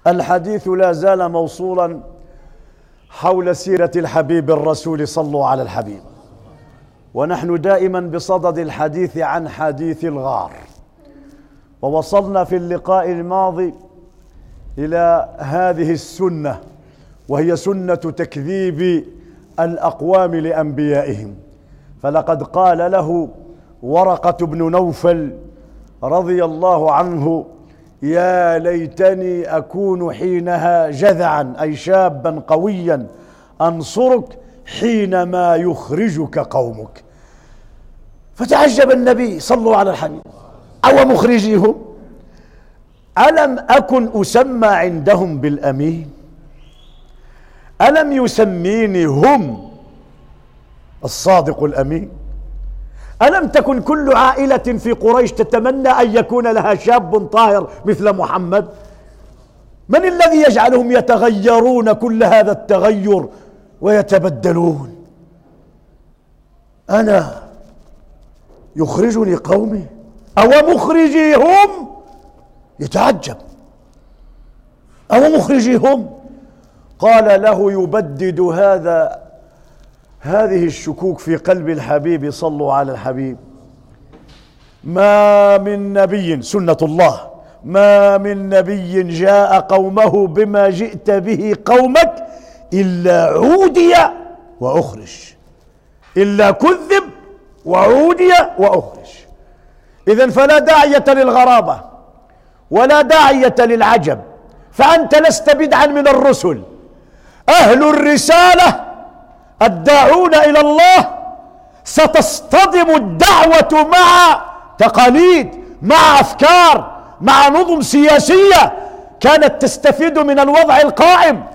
الحديث لا زال موصولا حول سيرة الحبيب الرسول. صلوا على الحبيب. ونحن دائما بصدد الحديث عن حديث الغار، ووصلنا في اللقاء الماضي إلى هذه السنة، وهي سنة تكذيب الأقوام لأنبيائهم. فلقد قال له ورقة بن نوفل رضي الله عنه: يا ليتني أكون حينها جذعا، أي شابا قويا أنصرك حينما يخرجك قومك. فتعجب النبي: صلوا على الحبيب، أو مخرجيهم؟ ألم أكن أسمى عندهم بالأمين؟ ألم يسميني هم الصادق الأمين؟ ألم تكن كل عائلة في قريش تتمنى أن يكون لها شاب طاهر مثل محمد؟ من الذي يجعلهم يتغيرون كل هذا التغير ويتبدلون؟ أنا يخرجني قومي أو مخرجي هم؟ يتعجب: أو مخرجي هم؟ قال له يبدد هذه الشكوك في قلب الحبيب. صلوا على الحبيب: ما من نبي، سنة الله، ما من نبي جاء قومه بما جئت به قومك إلا عودي وأخرج، إلا كذب وعودي وأخرج. إذن فلا داعية للغرابة ولا داعية للعجب، فأنت لست بدعا من الرسل. أهل الرسالة الداعون إلى الله ستصطدم الدعوة مع تقاليد، مع أفكار، مع نظم سياسية كانت تستفيد من الوضع القائم،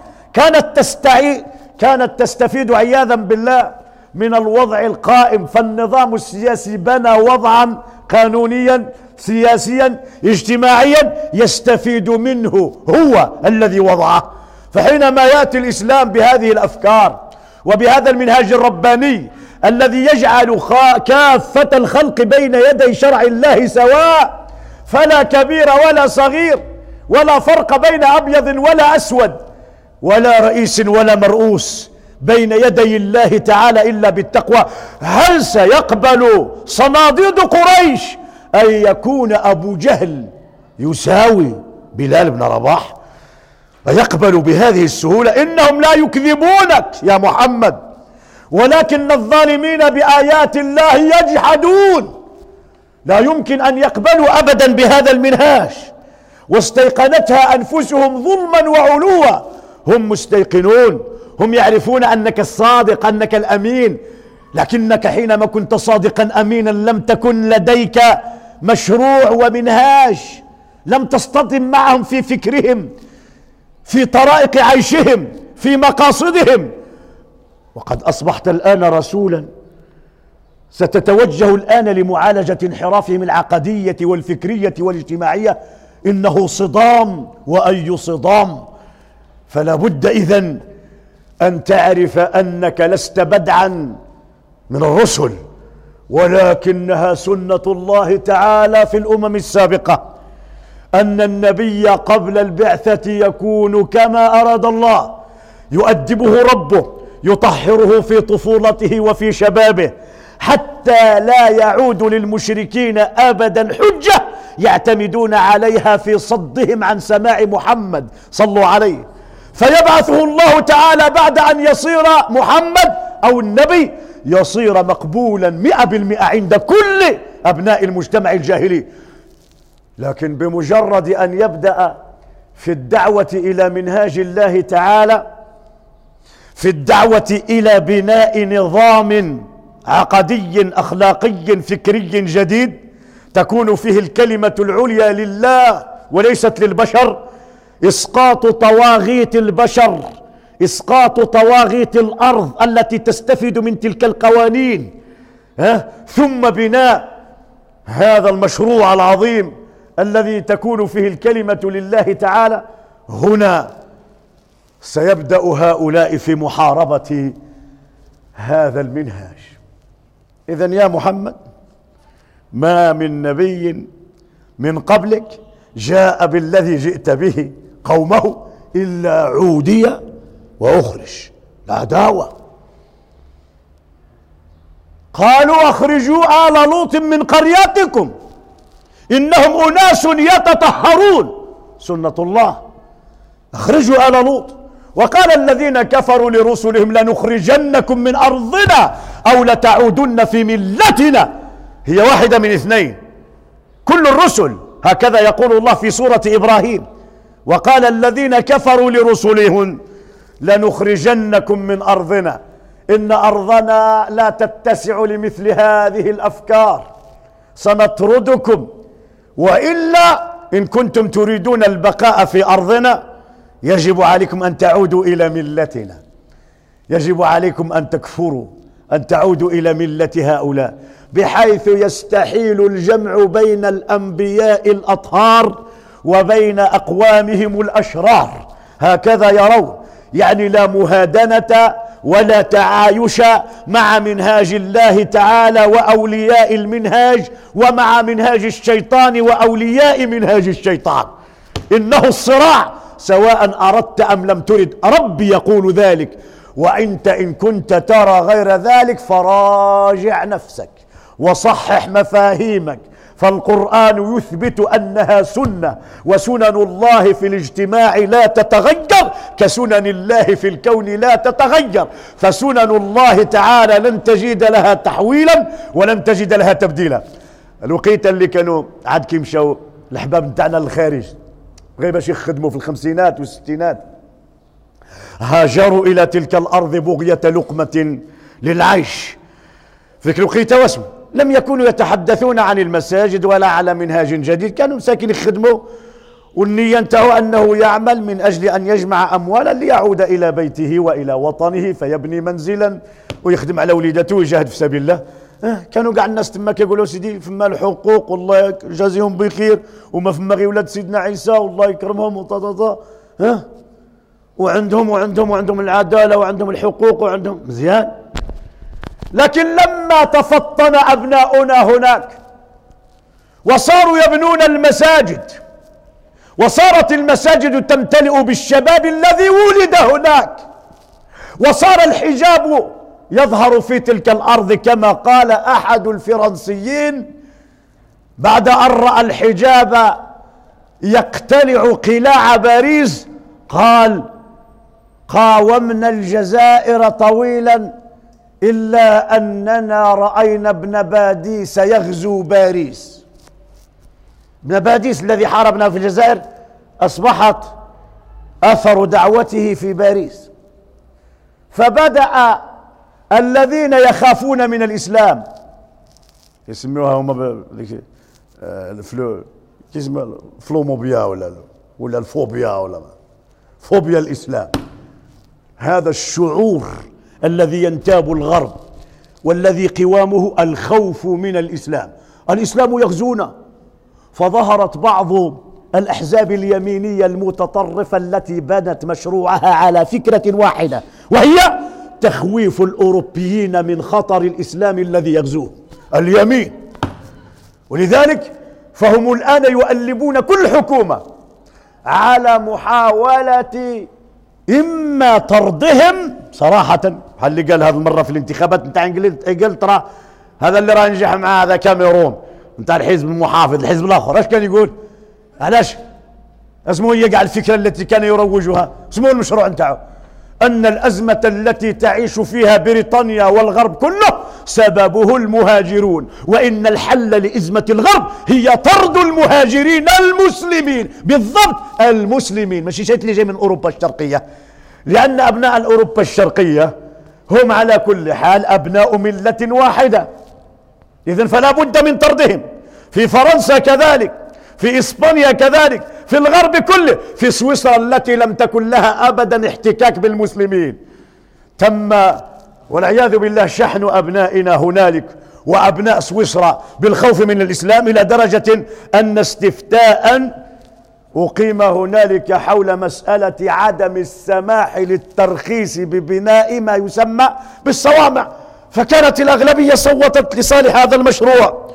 كانت تستفيد عياذا بالله من الوضع القائم. فالنظام السياسي بنى وضعا قانونيا سياسيا اجتماعيا يستفيد منه هو الذي وضعه. فحينما يأتي الإسلام بهذه الأفكار وبهذا المنهاج الرباني الذي يجعل كافة الخلق بين يدي شرع الله سواء، فلا كبير ولا صغير، ولا فرق بين أبيض ولا أسود، ولا رئيس ولا مرؤوس بين يدي الله تعالى إلا بالتقوى، هل سيقبل صناديد قريش أن يكون أبو جهل يساوي بلال بن رباح؟ ويقبل بهذه السهولة؟ إنهم لا يكذبونك يا محمد، ولكن الظالمين بآيات الله يجحدون. لا يمكن أن يقبلوا أبدا بهذا المنهاج، واستيقنتها أنفسهم ظلما وعلوا. هم مستيقنون، هم يعرفون أنك الصادق، أنك الأمين، لكنك حينما كنت صادقا أمينا لم تكن لديك مشروع ومنهاج، لم تصطدم معهم في فكرهم، في طرائق عيشهم، في مقاصدهم. وقد أصبحت الآن رسولا، ستتوجه الآن لمعالجة انحرافهم العقدية والفكرية والاجتماعية. إنه صدام، وأي صدام. فلا بد إذن أن تعرف أنك لست بدعا من الرسل، ولكنها سنة الله تعالى في الأمم السابقة أن النبي قبل البعثة يكون كما أراد الله، يؤدبه ربه، يطهره في طفولته وفي شبابه، حتى لا يعود للمشركين أبدا حجة يعتمدون عليها في صدهم عن سماع محمد. صلوا عليه. فيبعثه الله تعالى بعد أن يصير محمد أو النبي يصير مقبولا 100% عند كل أبناء المجتمع الجاهلي. لكن بمجرد أن يبدأ في الدعوة إلى منهاج الله تعالى، في الدعوة إلى بناء نظام عقدي أخلاقي فكري جديد تكون فيه الكلمة العليا لله وليست للبشر، إسقاط طواغيت البشر، إسقاط طواغيت الأرض التي تستفيد من تلك القوانين، ثم بناء هذا المشروع العظيم الذي تكون فيه الكلمة لله تعالى. هنا سيبدأ هؤلاء في محاربة هذا المنهاج. إذن يا محمد، ما من نبي من قبلك جاء بالذي جئت به قومه إلا عودي وأخرج. العداوة. قالوا أخرجوا آل لوط من قريتكم إنهم أناس يتطهرون. سنة الله. أخرجوا آل لوط. وقال الذين كفروا لرسلهم لنخرجنكم من أرضنا أو لتعودن في ملتنا. هي واحدة من اثنين، كل الرسل هكذا يقول الله في سورة إبراهيم. وقال الذين كفروا لرسلهم لنخرجنكم من أرضنا إن أرضنا لا تتسع لمثل هذه الأفكار سنطردكم وإلا إن كنتم تريدون البقاء في أرضنا يجب عليكم أن تعودوا إلى ملتنا، يجب عليكم أن تكفروا، أن تعودوا إلى ملة هؤلاء، بحيث يستحيل الجمع بين الأنبياء الأطهار وبين أقوامهم الأشرار. هكذا يرون، يعني لا مهادنة ولا تعايش مع منهاج الله تعالى وأولياء المنهاج ومع منهاج الشيطان وأولياء منهاج الشيطان. إنه الصراع سواء أردت أم لم ترد. ربي يقول ذلك. وأنت إن كنت ترى غير ذلك فراجع نفسك وصحح مفاهيمك، فالقرآن يثبت أنها سنة، وسنن الله في الاجتماع لا تتغير كسنن الله في الكون لا تتغير. فسنن الله تعالى لن تجد لها تحويلا ولن تجد لها تبديلا. الوقيت اللي كانوا عاد كي مشاو الأحباب نتاعنا للخارج غير باش يخدموا في الخمسينات والستينات، هاجروا إلى تلك الأرض بغية لقمة للعيش. في ذيك الوقيت واسمه لم يكونوا يتحدثون عن المساجد ولا على منهاج جديد، كانوا مساكين يخدموا والنية نتاعو أنه يعمل من أجل أن يجمع أموالا ليعود إلى بيته وإلى وطنه فيبني منزلا ويخدم على وليدته ويجاهد في سبيل الله. كانوا قاع الناس تما كيقولوا سيدي فما الحقوق والله يجازيهم بخير، وما فما غير ولاد سيدنا عيسى والله يكرمهم وطاطا وعندهم العدالة وعندهم الحقوق وعندهم مزيان. لكن لما تفطن أبناؤنا هناك وصاروا يبنون المساجد وصارت المساجد تمتلئ بالشباب الذي ولد هناك وصار الحجاب يظهر في تلك الأرض، كما قال أحد الفرنسيين بعد أن رأى الحجاب يقتلع قلاع باريس قال: قاومنا الجزائر طويلا إلا أننا رأينا ابن باديس يغزو باريس. ابن باديس الذي حاربنا في الجزائر أصبحت أثر دعوته في باريس. فبدأ الذين يخافون من الإسلام يسموها هم الفلوموبيا ولا الفوبيا ولا فوبيا الإسلام، هذا الشعور الذي ينتاب الغرب والذي قوامه الخوف من الإسلام. الإسلام يغزونا. فظهرت بعض الأحزاب اليمينية المتطرفة التي بنت مشروعها على فكرة واحدة، وهي تخويف الأوروبيين من خطر الإسلام الذي يغزوه اليمين. ولذلك فهم الآن يؤلبون كل حكومة على محاولة إما طردهم صراحة، اللي قال هذه المرة في الانتخابات نتاع انجلترا، هذا اللي راه نجح معاه هذا كاميرون نتاع الحزب المحافظ، الحزب الآخر ايش كان يقول؟ علاش؟ اسمه هي قاع الفكرة التي كان يروجها، اسمه المشروع نتاعو أن الأزمة التي تعيش فيها بريطانيا والغرب كله سببه المهاجرون، وإن الحل لأزمة الغرب هي طرد المهاجرين المسلمين، بالضبط المسلمين، ماشي شيء اللي جاي من أوروبا الشرقية، لأن أبناء أوروبا الشرقية هم على كل حال أبناء ملة واحدة، إذن فلا بد من طردهم. في فرنسا كذلك، في إسبانيا كذلك، في الغرب كله، في سويسرا التي لم تكن لها أبدا احتكاك بالمسلمين تم والعياذ بالله شحن أبنائنا هنالك وأبناء سويسرا بالخوف من الإسلام، إلى درجة أن استفتاء أقيم هنالك حول مسألة عدم السماح للترخيص ببناء ما يسمى بالصوامع، فكانت الأغلبية صوتت لصالح هذا المشروع.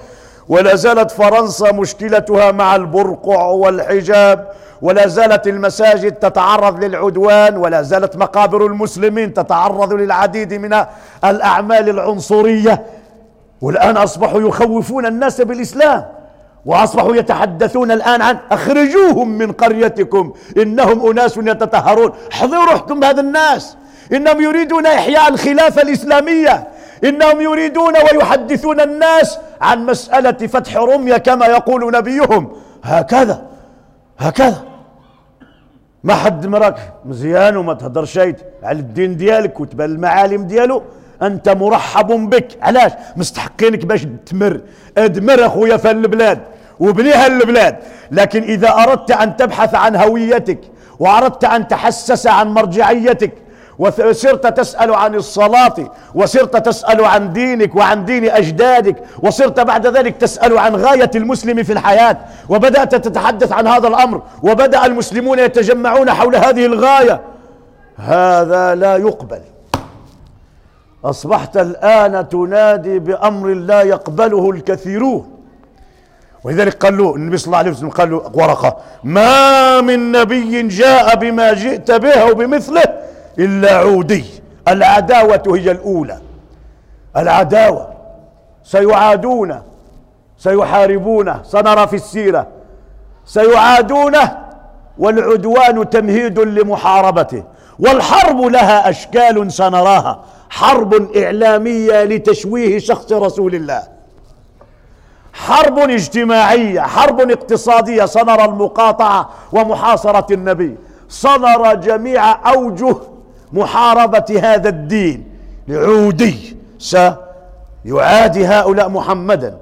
ولا زالت فرنسا مشكلتها مع البرقع والحجاب، ولا زالت المساجد تتعرض للعدوان، ولا زالت مقابر المسلمين تتعرض للعديد من الأعمال العنصرية. والآن أصبحوا يخوفون الناس بالإسلام، وأصبحوا يتحدثون الآن عن أخرجوهم من قريتكم إنهم أناس يتطهرون. احذروا احكم هذا الناس، إنهم يريدون إحياء الخلافة الإسلامية، إنهم يريدون ويحدثون الناس عن مسألة فتح روميا كما يقول نبيهم. هكذا ما حد مراك مزيان وما تهدر شيء على الدين ديالك وتبان المعالم ديالو، أنت مرحب بك. علاش؟ مستحقينك باش تمر. ادمر أخويا في البلاد وبنيها البلاد، لكن إذا أردت أن تبحث عن هويتك وأردت أن تحسس عن مرجعيتك وصرت تسأل عن الصلاة وصرت تسأل عن دينك وعن دين أجدادك وصرت بعد ذلك تسأل عن غاية المسلم في الحياة وبدأت تتحدث عن هذا الأمر وبدأ المسلمون يتجمعون حول هذه الغاية، هذا لا يقبل. أصبحت الآن تنادي بأمر لا يقبله الكثيرون. ولذلك قال له النبي صلى الله عليه وسلم، قال له ورقة: ما من نبي جاء بما جئت به وبمثله إلا عودي. العداوة هي الأولى، العداوة. سيعادون، سيحاربونه، سنرى في السيرة سيعادونه، والعدوان تمهيد لمحاربته، والحرب لها أشكال سنراها: حرب إعلامية لتشويه شخص رسول الله، حرب اجتماعية، حرب اقتصادية، سنرى المقاطعة ومحاصرة النبي، سنرى جميع أوجه محاربة هذا الدين. لعودي سيعادي هؤلاء محمدا،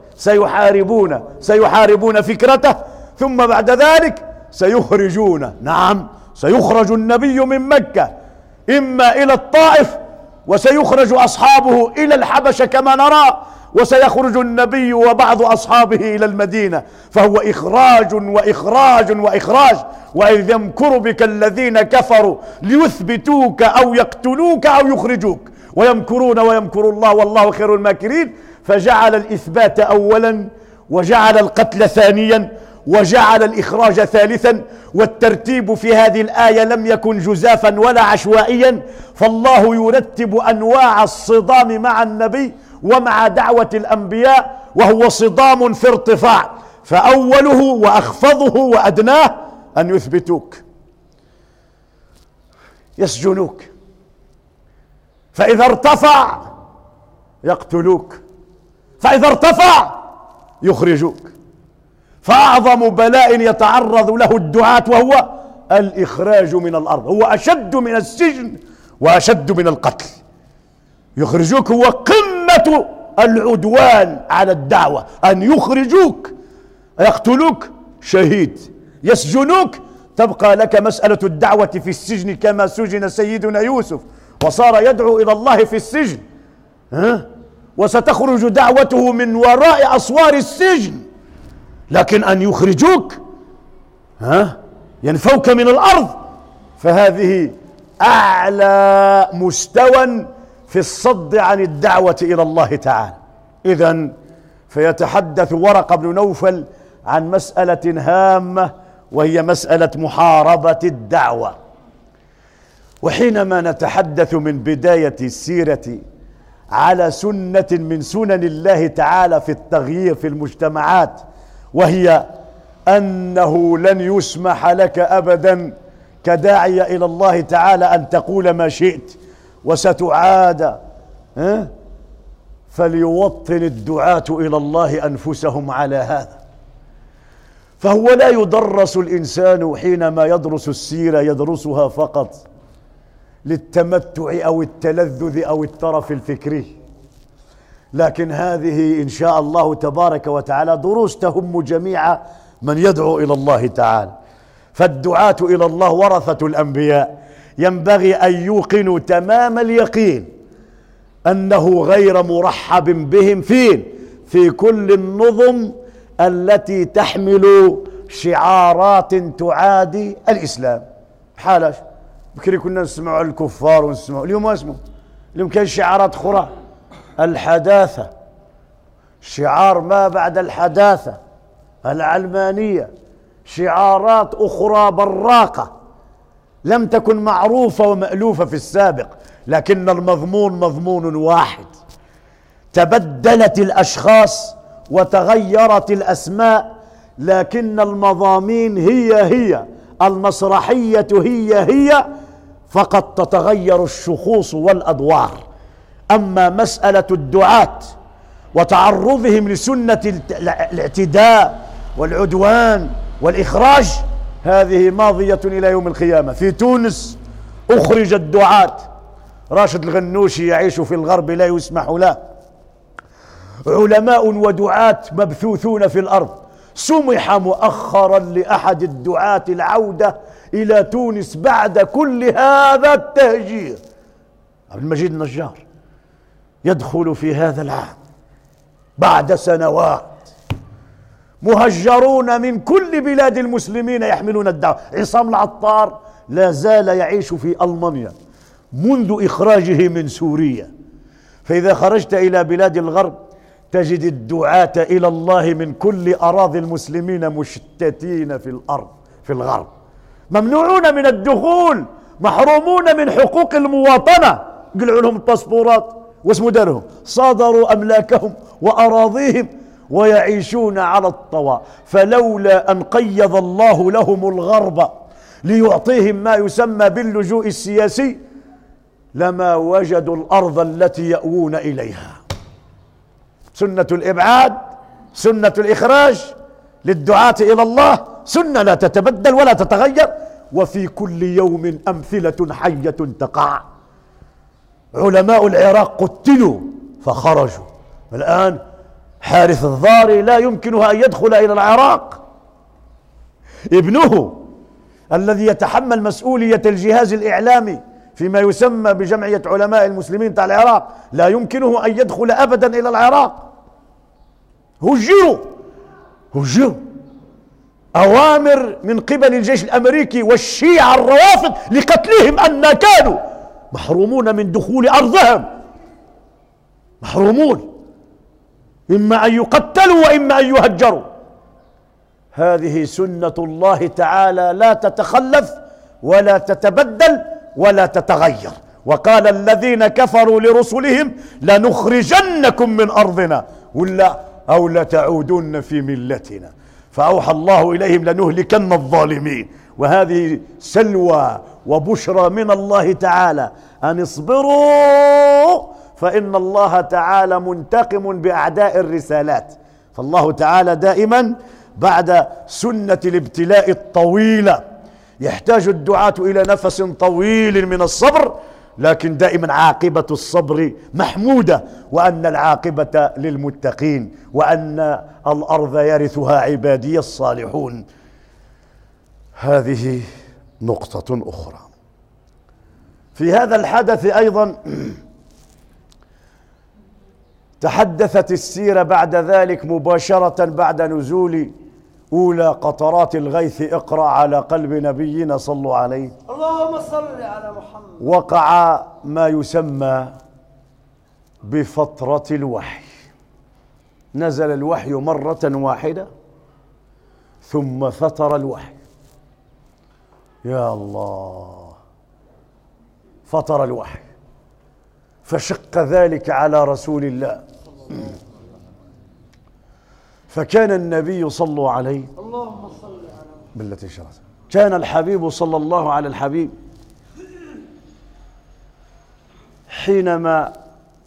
سيحاربون فكرته، ثم بعد ذلك سيخرجون. نعم، سيخرج النبي من مكة إما إلى الطائف، وسيخرج أصحابه إلى الحبشة كما نرى، وسيخرج النبي وبعض أصحابه إلى المدينة، فهو إخراج وإخراج وإخراج. وإذ يمكر بك الذين كفروا ليثبتوك أو يقتلوك أو يخرجوك، ويمكرون ويمكر الله والله خير الماكرين. فجعل الإثبات أولا، وجعل القتل ثانيا، وجعل الإخراج ثالثا. والترتيب في هذه الآية لم يكن جزافا ولا عشوائيا، فالله يرتب أنواع الصدام مع النبي ومع دعوة الأنبياء، وهو صدام في ارتفاع، فأوله وأخفضه وأدناه أن يثبتوك، يسجنوك، فإذا ارتفع يقتلوك، فإذا ارتفع يخرجوك. فأعظم بلاء يتعرض له الدعاة وهو الإخراج من الأرض، هو أشد من السجن وأشد من القتل. يخرجوك هو قمة العدوان على الدعوة، أن يخرجوك، يقتلوك شهيد، يسجنوك، تبقى لك مسألة الدعوة في السجن كما سجن سيدنا يوسف وصار يدعو إلى الله في السجن، وستخرج دعوته من وراء أسوار السجن. لكن أن يخرجوك ينفوك من الأرض، فهذه أعلى مستوى في الصد عن الدعوة إلى الله تعالى. إذن فيتحدث ورقة بن نوفل عن مسألة هامة، وهي مسألة محاربة الدعوة. وحينما نتحدث من بداية السيرة على سنة من سنن الله تعالى في التغيير في المجتمعات، وهي أنه لن يسمح لك أبدا كداعية إلى الله تعالى أن تقول ما شئت وستعاد، فليوطن الدعاة إلى الله أنفسهم على هذا. فهو لا يدرس الإنسان حينما يدرس السيرة يدرسها فقط للتمتع أو التلذذ أو الترف الفكري، لكن هذه إن شاء الله تبارك وتعالى دروس تهم جميع من يدعو إلى الله تعالى. فالدعاة إلى الله ورثة الأنبياء، ينبغي أن يوقنوا تمام اليقين أنه غير مرحب بهم في كل النظم التي تحمل شعارات تعادي الإسلام. حالاش بكري كنا نسمعوا على الكفار ونسمعوا، اليوم ما اسمه، اليوم كاين شعارات أخرى: الحداثة، شعار ما بعد الحداثة العلمانية، شعارات أخرى براقة لم تكن معروفة ومألوفة في السابق، لكن المضمون مضمون واحد. تبدلت الأشخاص وتغيرت الأسماء، لكن المضامين هي المسرحية هي، فقط تتغير الشخوص والأدوار. أما مسألة الدعاة وتعرضهم لسنة الاعتداء والعدوان والإخراج، هذه ماضية إلى يوم القيامة. في تونس أخرج الدعاة، راشد الغنوشي يعيش في الغرب لا يسمح له، علماء ودعاة مبثوثون في الأرض. سمح مؤخرا لأحد الدعاة العودة إلى تونس بعد كل هذا التهجير. عبد المجيد النجار يدخل في هذا العام بعد سنوات، مهجرون من كل بلاد المسلمين يحملون الدعوة. عصام العطار لا زال يعيش في ألمانيا منذ إخراجه من سوريا. فإذا خرجت إلى بلاد الغرب تجد الدعاة إلى الله من كل أراضي المسلمين مشتتين في الأرض في الغرب، ممنوعون من الدخول، محرومون من حقوق المواطنة. قلعوا لهم الباسبورات واسمه دارهم، صادروا أملاكهم وأراضيهم ويعيشون على الطواء. فلولا أن قيض الله لهم الغرب ليعطيهم ما يسمى باللجوء السياسي لما وجدوا الأرض التي يأوون إليها. سنة الإبعاد، سنة الإخراج للدعاة إلى الله سنة لا تتبدل ولا تتغير، وفي كل يوم أمثلة حية تقع. علماء العراق قتلوا فخرجوا، الآن حارث الضاري لا يمكنه أن يدخل إلى العراق. ابنه الذي يتحمل مسؤولية الجهاز الإعلامي فيما يسمى بجمعية علماء المسلمين تاع العراق لا يمكنه أن يدخل أبدا إلى العراق. هجروا أوامر من قبل الجيش الأمريكي والشيعة الروافض لقتلهم، أن كانوا محرومون من دخول أرضهم، محرومون، إما أن يقتلوا وإما أن يهجروا. هذه سنة الله تعالى لا تتخلف ولا تتبدل ولا تتغير. وقال الذين كفروا لرسلهم لنخرجنكم من أرضنا أو لتعودن في ملتنا. فأوحى الله إليهم لنهلكن الظالمين. وهذه سلوى وبشرى من الله تعالى أن اصبروا فإن الله تعالى منتقم بأعداء الرسالات. فالله تعالى دائما بعد سنة الابتلاء الطويلة يحتاج الدعاة إلى نفس طويل من الصبر، لكن دائما عاقبة الصبر محمودة، وأن العاقبة للمتقين، وأن الأرض يرثها عبادي الصالحون. هذه نقطة أخرى. في هذا الحدث أيضا تحدثت السيرة بعد ذلك مباشرة بعد نزول أولى قطرات الغيث اقرأ على قلب نبينا صلوا عليه اللهم صل على محمد. وقع ما يسمى بفترة الوحي. نزل الوحي مرة واحدة ثم فتر الوحي. يا الله، فتر الوحي، فشق ذلك على رسول الله. فكان النبي صلوا عليه اللهم صل على بالتي شرت، كان الحبيب صلى الله على الحبيب حينما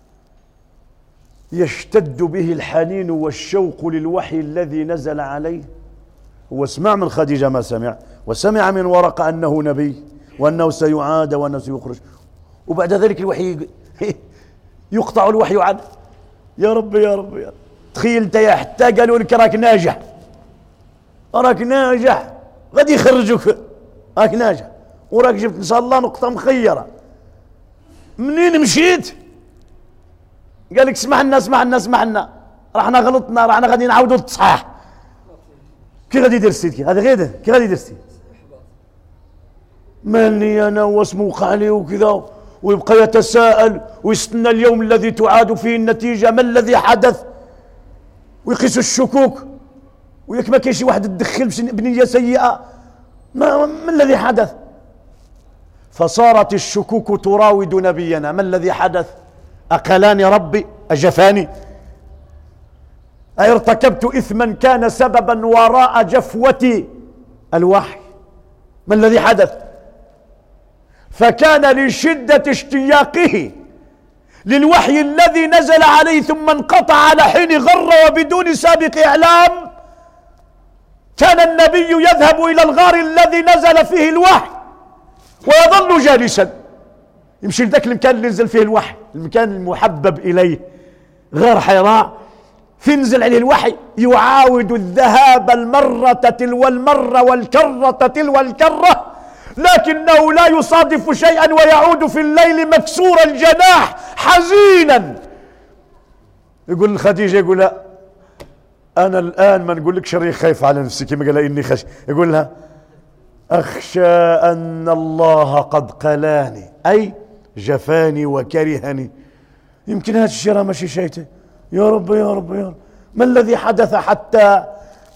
يشتد به الحنين والشوق للوحي الذي نزل عليه. هو سمع من خديجة ما سمع، وسمع من ورقة أنه نبي وأنه سيعاد وأنه سيخرج، وبعد ذلك الوحي يقطع الوحي عنه. يا رب يا رب يا رب، تخيل انت يا حتى قالوا لك راك ناجح، راك ناجح غادي يخرجوك، راك ناجح وراك جبت ان شاء الله نقطة مخيرة. منين مشيت؟ قال لك اسمح لنا اسمح لنا اسمح لنا، راحنا غلطنا، راحنا غادي نعاودوا للتصحيح. كي غادي يدير السيد؟ هذا غير كي غادي يدير السيد؟ مالني انا واسمه وقع لي وكذا، ويبقى يتساءل ويستنى اليوم الذي تعاد فيه النتيجة، ما الذي حدث؟ ويقيسوا الشكوك، وياك ما كاين شي واحد تدخل بنية سيئة، ما الذي حدث؟ فصارت الشكوك تراود نبينا. ما الذي حدث؟ أقلاني ربي؟ أجفاني؟ ارتكبت إثما كان سببا وراء جفوة الوحي؟ ما الذي حدث؟ فكان لشدة اشتياقه للوحي الذي نزل عليه ثم انقطع على حين غر وبدون سابق إعلام، كان النبي يذهب إلى الغار الذي نزل فيه الوحي ويظل جالسا، يمشي لذاك المكان اللي نزل فيه الوحي، المكان المحبب إليه، غار حراء، في نزل عليه الوحي، يعاود الذهاب المرة تلو المرة والكرة تلو الكرة، لكنه لا يصادف شيئا ويعود في الليل مكسور الجناح حزينا. يقول لخديجة، يقول لها أنا الآن ما نقول لك شري خايف على نفسي كما قال إني خشي، يقول لها أخشى أن الله قد قلاني، أي جفاني وكرهني. يمكن هذا الشيء ماشي شيء. يا رب يا رب يا رب، ما الذي حدث حتى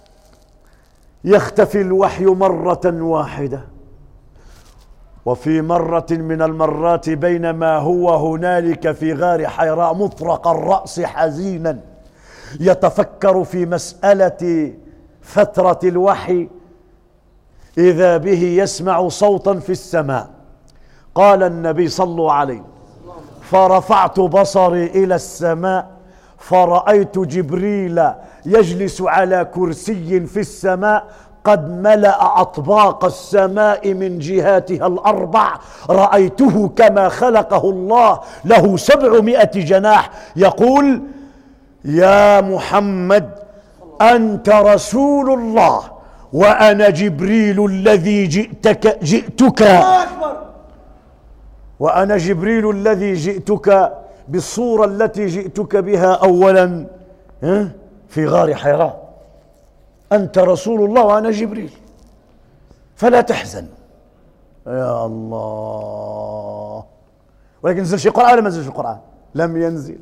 يختفي الوحي مرة واحدة؟ وفي مرة من المرات بينما هو هنالك في غار حيراء مطرق الرأس حزينا يتفكر في مسألة فترة الوحي، إذا به يسمع صوتا في السماء. قال النبي صلوا عليه: فرفعت بصري إلى السماء فرأيت جبريل يجلس على كرسي في السماء قد ملأ أطباق السماء من جهاتها الأربع، رأيته كما خلقه الله له 700 جناح، يقول: يا محمد أنت رسول الله وأنا جبريل الذي جئتك وأنا جبريل الذي جئتك بالصورة التي جئتك بها أولا في غار حراء. أنت رسول الله وأنا جبريل، فلا تحزن. يا الله. ولكن نزل شي قرآن ولا ما نزلش القرآن؟ لم ينزل.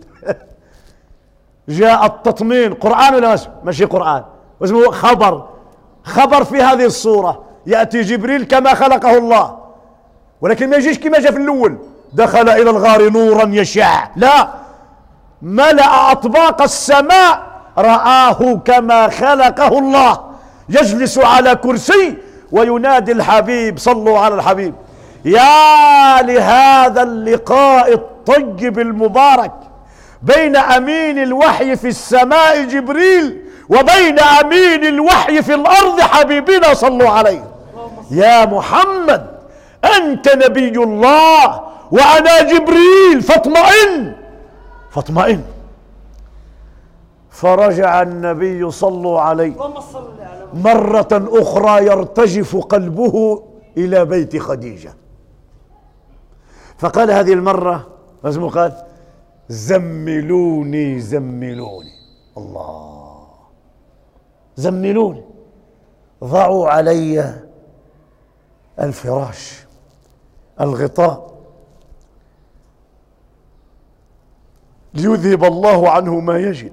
جاء التطمين، قرآن ولا ماشي قرآن؟ واسمه خبر في هذه الصورة. يأتي جبريل كما خلقه الله، ولكن ما يجيش كما جاء في الأول دخل إلى الغار نورا يشع، لا، ملأ أطباق السماء، رآه كما خلقه الله يجلس على كرسي وينادي الحبيب. صلوا على الحبيب. يا لهذا اللقاء الطيب المبارك بين أمين الوحي في السماء جبريل وبين أمين الوحي في الأرض حبيبنا. صلوا عليه. يا محمد أنت نبي الله وأنا جبريل، فاطمئن. فرجع النبي صلوا عليه مرة أخرى يرتجف قلبه إلى بيت خديجة، فقال هذه المرة لازم قال: زملوني الله، زملوني. ضعوا علي الفراش، الغطاء، ليذهب الله عنه ما يجد.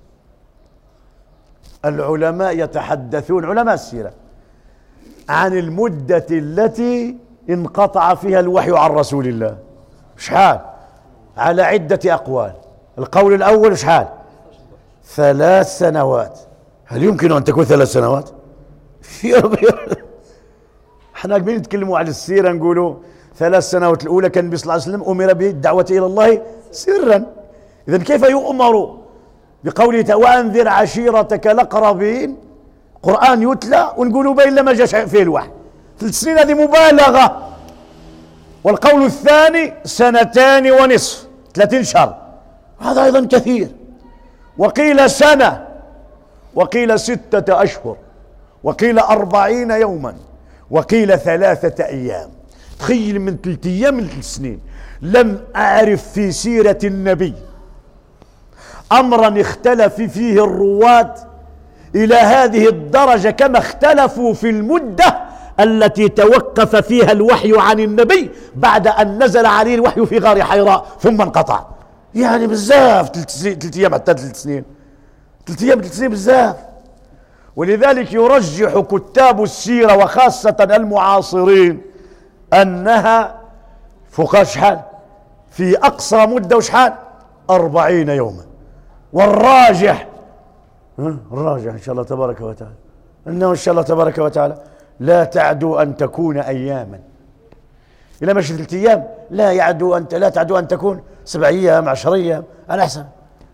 العلماء يتحدثون، علماء السيرة، عن المدة التي انقطع فيها الوحي عن رسول الله. شحال؟ على عدة أقوال. القول الأول شحال؟ 3 سنوات. هل يمكن أن تكون 3 سنوات؟ يا ربي، احنا قبل نتكلموا على السيرة نقولوا 3 سنوات الأولى كان النبي صلى الله عليه وسلم أمر بالدعوة إلى الله سرا. إذن كيف يؤمر بقوله وأنذر عشيرتك الأقربين؟ قرآن يتلى ونقولوا بين لما جاش فيه الوحي. 3 سنين هذه مبالغة. والقول الثاني 2.5، 30 شهر، هذا أيضا كثير. وقيل سنة، وقيل 6 أشهر، وقيل 40 يوما، وقيل 3 أيام. تخيل من 3 أيام من 3 سنين. لم أعرف في سيرة النبي أمرا اختلف فيه الرواة إلى هذه الدرجة كما اختلفوا في المدة التي توقف فيها الوحي عن النبي بعد أن نزل عليه الوحي في غار حيراء ثم انقطع. يعني بزاف 3 أيام حتى 3 سنين. 3 أيام 3 سنين بزاف. ولذلك يرجح كتاب السيرة وخاصة المعاصرين أنها فوق شحال في أقصى مدة وشحال 40 يوما. والراجح الراجح إن شاء الله تبارك وتعالى أنه إن شاء الله تبارك وتعالى لا تعدو أن تكون أياما. إلى ماشي 3 أيام لا تعدو أن تكون 7 أيام 10 أيام على حسب.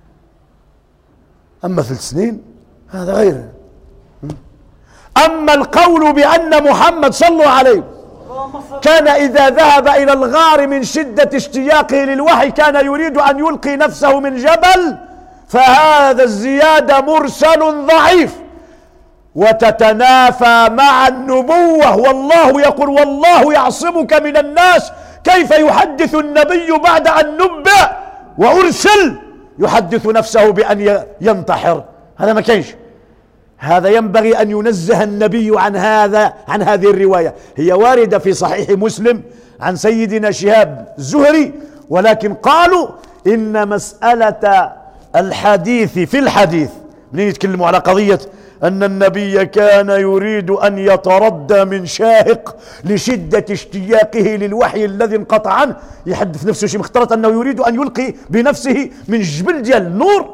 أما 3 سنين هذا غير. أما القول بأن محمد صلى الله عليه كان إذا ذهب إلى الغار من شدة اشتياقه للوحي كان يريد أن يلقي نفسه من جبل، فهذا الزيادة مرسل ضعيف وتتنافى مع النبوة. والله يقول والله يعصمك من الناس، كيف يحدث النبي بعد أن نبأ وأرسل يحدث نفسه بأن ينتحر؟ هذا ما كانش. هذا ينبغي أن ينزه النبي عن هذه الرواية. هي واردة في صحيح مسلم عن سيدنا شهاب الزهري، ولكن قالوا إن مسألة الحديث في الحديث من يتكلموا على قضية أن النبي كان يريد أن يتردى من شاهق لشدة اشتياقه للوحي الذي انقطع عنه، يحدث نفسه شيء مختلط أنه يريد أن يلقي بنفسه من جبل ديال النور.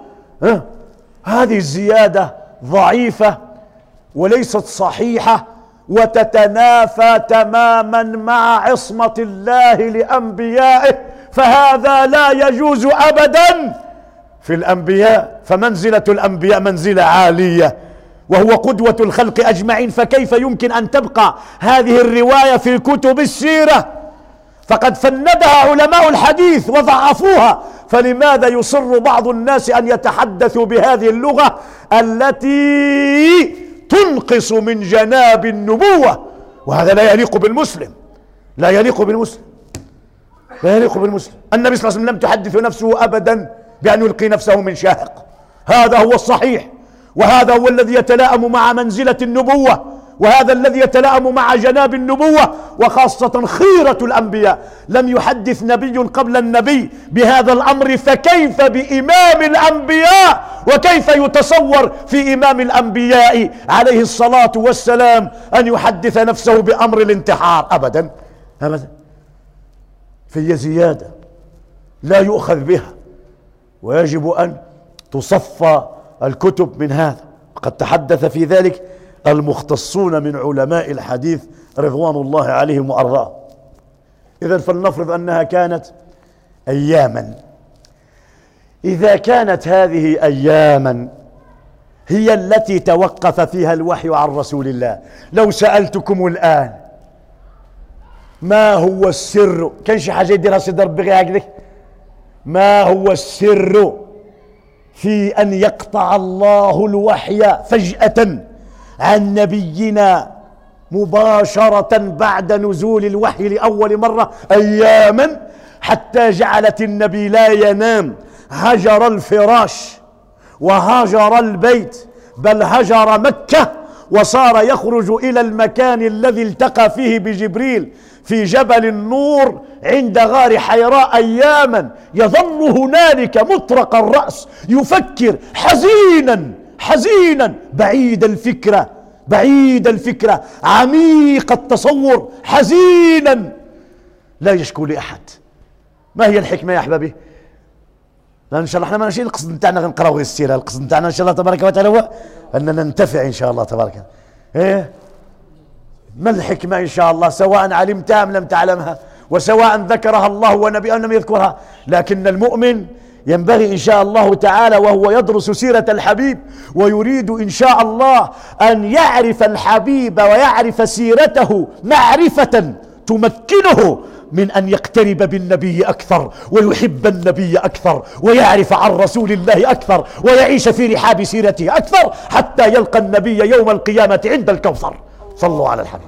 هذه الزيادة ضعيفة وليست صحيحة وتتنافى تماما مع عصمة الله لأنبيائه، فهذا لا يجوز أبدا في الأنبياء. فمنزلة الأنبياء منزلة عالية وهو قدوة الخلق أجمعين، فكيف يمكن أن تبقى هذه الرواية في كتب السيرة؟ فقد فندها علماء الحديث وضعفوها، فلماذا يصر بعض الناس أن يتحدثوا بهذه اللغة التي تنقص من جناب النبوة؟ وهذا لا يليق بالمسلم، لا يليق بالمسلم، لا يليق بالمسلم. النبي صلى الله عليه وسلم لم تحدث نفسه أبدا بأن يلقي نفسه من شاهق، هذا هو الصحيح، وهذا هو الذي يتلائم مع منزلة النبوة، وهذا الذي يتلائم مع جناب النبوة، وخاصة خيرة الأنبياء. لم يحدث نبي قبل النبي بهذا الأمر، فكيف بإمام الأنبياء؟ وكيف يتصور في إمام الأنبياء عليه الصلاة والسلام أن يحدث نفسه بأمر الانتحار؟ أبدا أبدا. في زيادة لا يؤخذ بها، ويجب أن تصفى الكتب من هذا. قد تحدث في ذلك المختصون من علماء الحديث رضوان الله عليهم وأرضاهم. إذن فلنفرض أنها كانت أياما. إذا كانت هذه أياما هي التي توقف فيها الوحي عن رسول الله، لو سألتكم الآن ما هو السر، كان شي حاجة يديرها سيدي ربي غير هكذا، ما هو السر في أن يقطع الله الوحي فجأة عن نبينا مباشرة بعد نزول الوحي لأول مرة أياما، حتى جعلت النبي لا ينام، هجر الفراش وهجر البيت، بل هجر مكة وصار يخرج إلى المكان الذي التقى فيه بجبريل في جبل النور عند غار حيراء أياما، يظل هنالك مطرق الرأس يفكر حزينا بعيد الفكرة عميق التصور، حزينا لا يشكو لأحد. ما هي الحكمة يا أحبابي؟ لأن إن شاء الله احنا ما نشي القصد نتاعنا غنقراو غير السيرة، القصد نتاعنا إن شاء الله تبارك وتعالى هو أننا ننتفع إن شاء الله تبارك وتعالى. إيه؟ ما الحكمة إن شاء الله، سواء علمتها أم لم تعلمها، وسواء ذكرها الله ونبي أم لم يذكرها، لكن المؤمن ينبغي إن شاء الله تعالى وهو يدرس سيرة الحبيب ويريد إن شاء الله أن يعرف الحبيب ويعرف سيرته معرفة تمكنه من أن يقترب بالنبي أكثر ويحب النبي أكثر ويعرف عن رسول الله أكثر ويعيش في رحاب سيرته أكثر، حتى يلقى النبي يوم القيامة عند الكوثر. صلوا على الحبيب.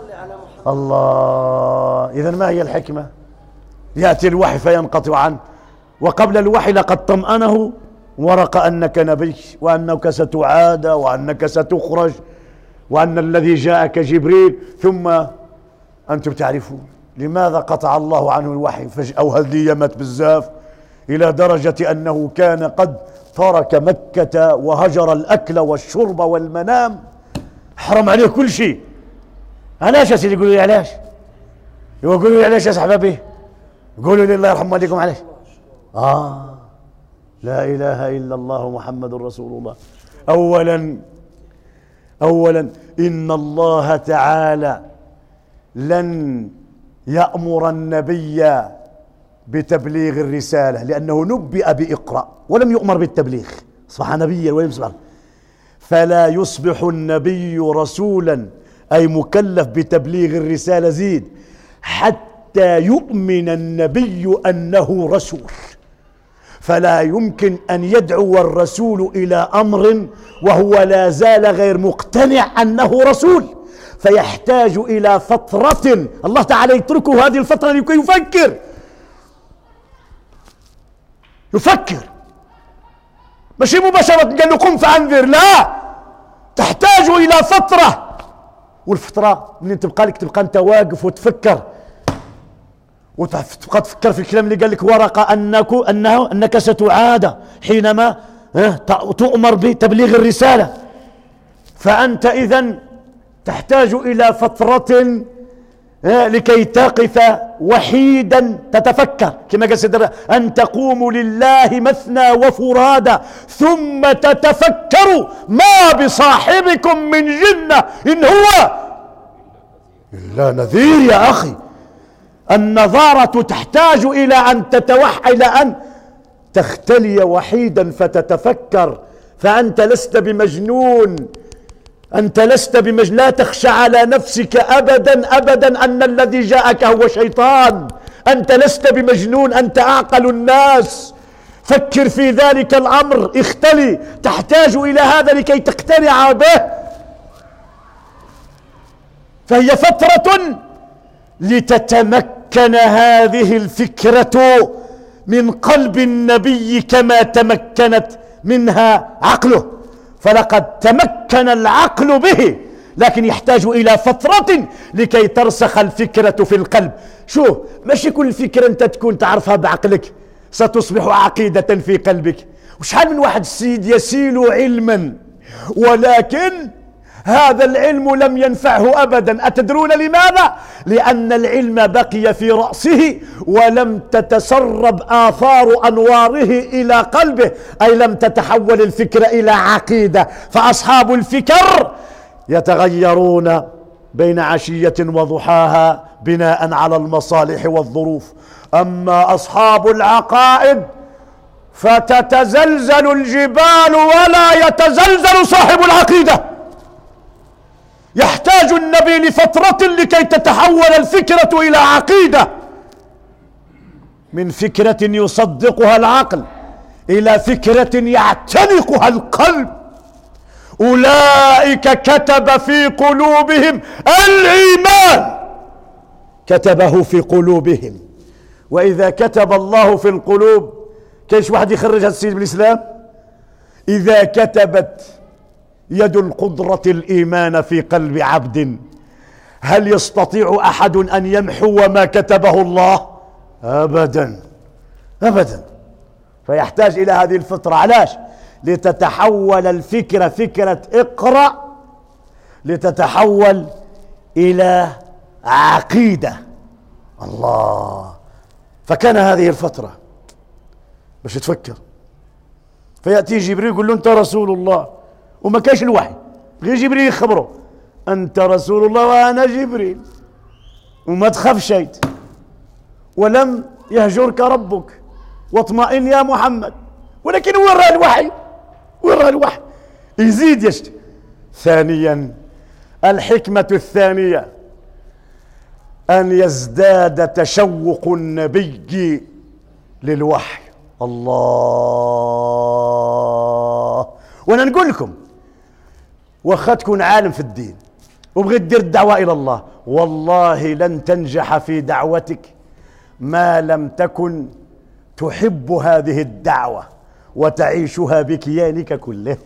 الله. إذن ما هي الحكمة؟ يأتي الوحي فينقطع عنه، وقبل الوحي لقد طمأنه ورق أنك نبي، وأنك ستعاد، وأنك ستخرج، وأن الذي جاءك جبريل، ثم أنتم تعرفون لماذا قطع الله عنه الوحي فجأة وهذه يمت بزاف إلى درجة أنه كان قد ترك مكة وهجر الأكل والشرب والمنام، حرم عليه كل شيء. علاش يا سيدي؟ يقولوا لي علاش؟ يقولوا لي علاش يا صحبابي؟ قولوا لي الله يرحم والديكم علاش؟ لا إله إلا الله محمد رسول الله. أولا إن الله تعالى لن يأمر النبي بتبليغ الرسالة، لأنه نبئ بإقرأ ولم يؤمر بالتبليغ، أصبح نبيا ولم يصبح. فلا يصبح النبي رسولا أي مكلف بتبليغ الرسالة زيد حتى يؤمن النبي أنه رسول. فلا يمكن أن يدعو الرسول إلى أمر وهو لا زال غير مقتنع أنه رسول، فيحتاج إلى فترة الله تعالى يتركه هذه الفترة لكي يفكر ماشي مباشرة قال له قم فأنذر، لا، تحتاج إلى فترة. والفترة من تبقى لك أنت واقف وتفكر، وتبقى تفكر في الكلام اللي قال لك ورقة أنك ستعاد حينما تؤمر بتبليغ الرسالة. فأنت إذن تحتاج إلى فترة لكي تقف وحيدا تتفكر، كما قال سيدنا أن تقوموا لله مثنى وفرادا ثم تتفكروا ما بصاحبكم من جنة إن هو إلا نذير. يا أخي، النظارة تحتاج إلى أن تتوحى، إلى أن تختلي وحيدا فتتفكر. فأنت لست بمجنون، لا تخشى على نفسك أبدا أن الذي جاءك هو شيطان. أنت لست بمجنون، أنت أعقل الناس. فكر في ذلك الأمر، اختلي، تحتاج إلى هذا لكي تقتنع به. فهي فترة لتتمكن هذه الفكرة من قلب النبي كما تمكنت منها عقله. فلقد تمكن العقل به، لكن يحتاج إلى فترة لكي ترسخ الفكرة في القلب. شوف، ماشي كل فكرة أنت تكون تعرفها بعقلك ستصبح عقيدة في قلبك. وشحال من واحد السيد يسيل علما ولكن هذا العلم لم ينفعه أبدا. أتدرون لماذا؟ لأن العلم بقي في رأسه ولم تتسرب آثار أنواره إلى قلبه، أي لم تتحول الفكرة إلى عقيدة. فأصحاب الفكر يتغيرون بين عشية وضحاها بناء على المصالح والظروف. أما أصحاب العقائد فتتزلزل الجبال ولا يتزلزل صاحب العقيدة. يحتاج النبي لفترة لكي تتحول الفكرة إلى عقيدة، من فكرة يصدقها العقل إلى فكرة يعتنقها القلب. أولئك كتب في قلوبهم الإيمان، كتبه في قلوبهم. وإذا كتب الله في القلوب كيش واحد يخرج هذا السيد بالإسلام؟ إذا كتبت يد القدرة الإيمان في قلب عبد، هل يستطيع أحد أن يمحو ما كتبه الله؟ أبدا. فيحتاج إلى هذه الفترة. علاش؟ لتتحول الفكرة، فكرة اقرأ، لتتحول إلى عقيدة. الله. فكان هذه الفترة باش تفكر. فيأتي جبريل يقول له أنت رسول الله، وما كاش الوحي، غير جبريل يخبره أنت رسول الله وأنا جبريل، وما تخاف شيء، ولم يهجرك ربك، واطمئن يا محمد. ولكن وين راه الوحي؟ يزيد يشتي. ثانيا، الحكمة الثانية أن يزداد تشوق النبي للوحي. الله. وانا نقول لكم، واخا تكون عالم في الدين وبغيت دير الدعوة إلى الله، والله لن تنجح في دعوتك ما لم تكن تحب هذه الدعوة وتعيشها بكيانك كله.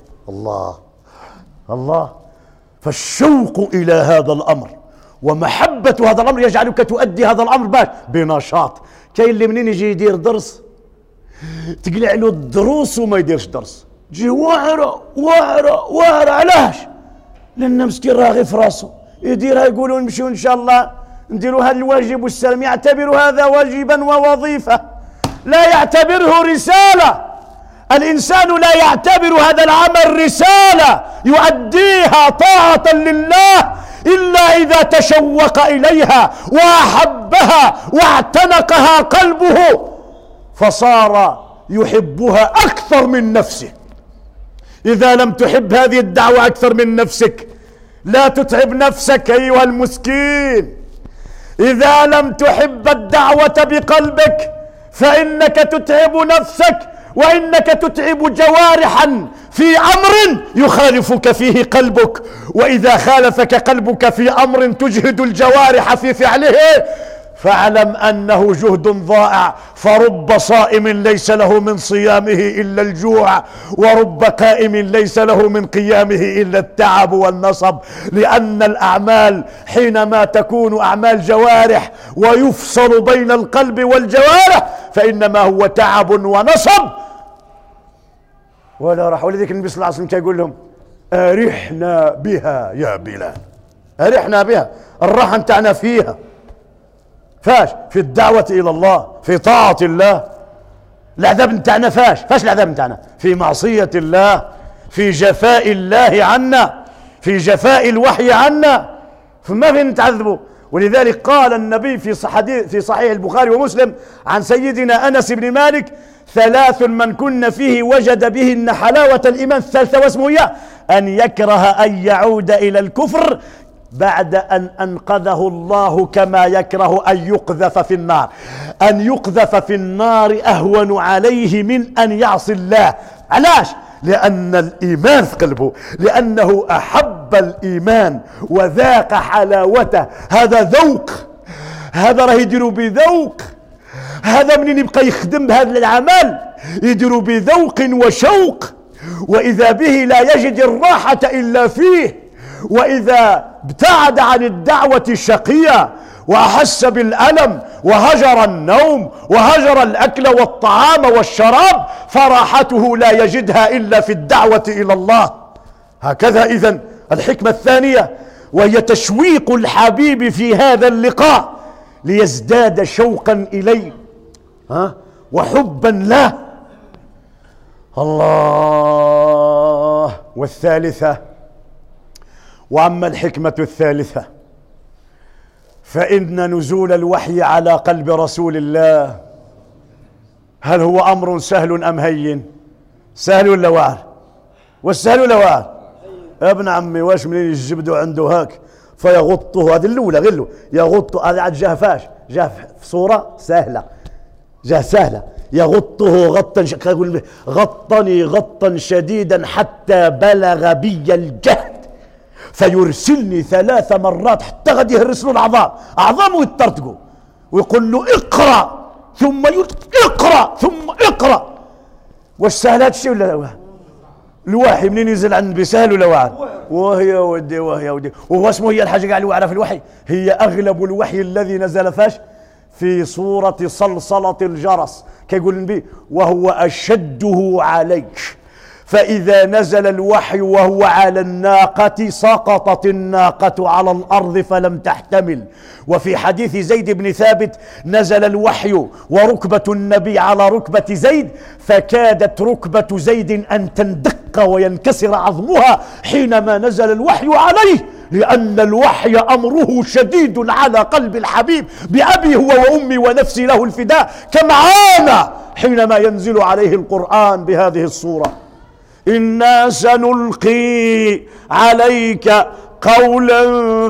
الله. فالشوق إلى هذا الأمر ومحبة هذا الأمر يجعلك تؤدي هذا الأمر بنشاط. كاين اللي منين يجي يدير درس تقلع له الدروس وما يديرش درس، تجي واعرة واعرة واعرة. علاش؟ لأن مسكين راغي في راسه يديرها، يقولوا نمشيو إن شاء الله نديروا هذا الواجب والسلام، يعتبر هذا واجبا ووظيفة، لا يعتبره رسالة. الإنسان لا يعتبر هذا العمل رسالة يؤديها طاعة لله إلا إذا تشوق إليها وأحبها واعتنقها قلبه فصار يحبها أكثر من نفسه. إذا لم تحب هذه الدعوة أكثر من نفسك لا تتعب نفسك أيها المسكين. إذا لم تحب الدعوة بقلبك فإنك تتعب نفسك، وإنك تتعب جوارحا في أمر يخالفك فيه قلبك، وإذا خالفك قلبك في أمر تجهد الجوارح في فعله فاعلم أنه جهد ضائع. فرب صائم ليس له من صيامه إلا الجوع، ورب قائم ليس له من قيامه إلا التعب والنصب. لأن الأعمال حينما تكون أعمال جوارح ويفصل بين القلب والجوارح فإنما هو تعب ونصب ولا راح. ولذلك النبي صلى الله عليه وسلم يقول لهم أرحنا بها يا بلال، أرحنا بها. الراحة نتاعنا فيها فاش؟ في الدعوة إلى الله، في طاعة الله. العذاب نتاعنا فاش العذاب نتاعنا؟ في معصية الله، في جفاء الله عنا، في جفاء الوحي عنا، فما في نتعذبوا. ولذلك قال النبي في صحيح البخاري ومسلم عن سيدنا أنس بن مالك ثلاث من كن فيه وجد بهن حلاوة الإيمان. الثالثة واسمه إياه أن يكره أن يعود إلى الكفر بعد أن أنقذه الله كما يكره أن يقذف في النار. أن يقذف في النار أهون عليه من أن يعصي الله. علاش؟ لأن الإيمان في قلبه، لأنه أحب الإيمان وذاق حلاوته. هذا ذوق، هذا راه يديروا بذوق. هذا منين يبقى يخدم بهذا العمل يديروا بذوق وشوق، وإذا به لا يجد الراحة إلا فيه. وإذا ابتعد عن الدعوة الشقية وأحس بالألم وهجر النوم وهجر الأكل والطعام والشراب فراحته لا يجدها إلا في الدعوة إلى الله. هكذا إذن الحكمة الثانية وهي تشويق الحبيب في هذا اللقاء ليزداد شوقا إليه وحبا له. الله. والثالثة، وأما الحكمة الثالثة فإن نزول الوحي على قلب رسول الله هل هو أمر سهل أم هين؟ سهل ولا واعر؟ والسهل ولا واعر؟ ابن عمي واش منين يجبدوا عنده هاك فيغطه. هذه الأولى غلو يغطه. هذا عاد جاه فاش؟ جاه في صورة سهلة، جاه سهلة. يغطه غطا غطني غطا شديدا حتى بلغ بي الجهد فيرسلني 3 مرات حتى غادي يهرس له أعظامه يترتقوا ويقول له اقرأ ثم اقرأ ثم اقرأ. واش سهل هذا الشيء ولا الوحي منين ينزل عن النبي سهل ولا واعر؟ وهي ودي وهي ودي. وهو اسمه هي الحاجة قاع الواعرة في الوحي هي أغلب الوحي الذي نزل فاش؟ في صورة صلصلة الجرس. كيقول النبي وهو أشده عليك. فإذا نزل الوحي وهو على الناقة سقطت الناقة على الأرض فلم تحتمل. وفي حديث زيد بن ثابت نزل الوحي وركبة النبي على ركبة زيد فكادت ركبة زيد أن تندق وينكسر عظمها حينما نزل الوحي عليه، لأن الوحي أمره شديد على قلب الحبيب بأبي هو وأمي ونفسي له الفداء كما عانى حينما ينزل عليه القرآن بهذه الصورة. إنا سنلقي عليك قولا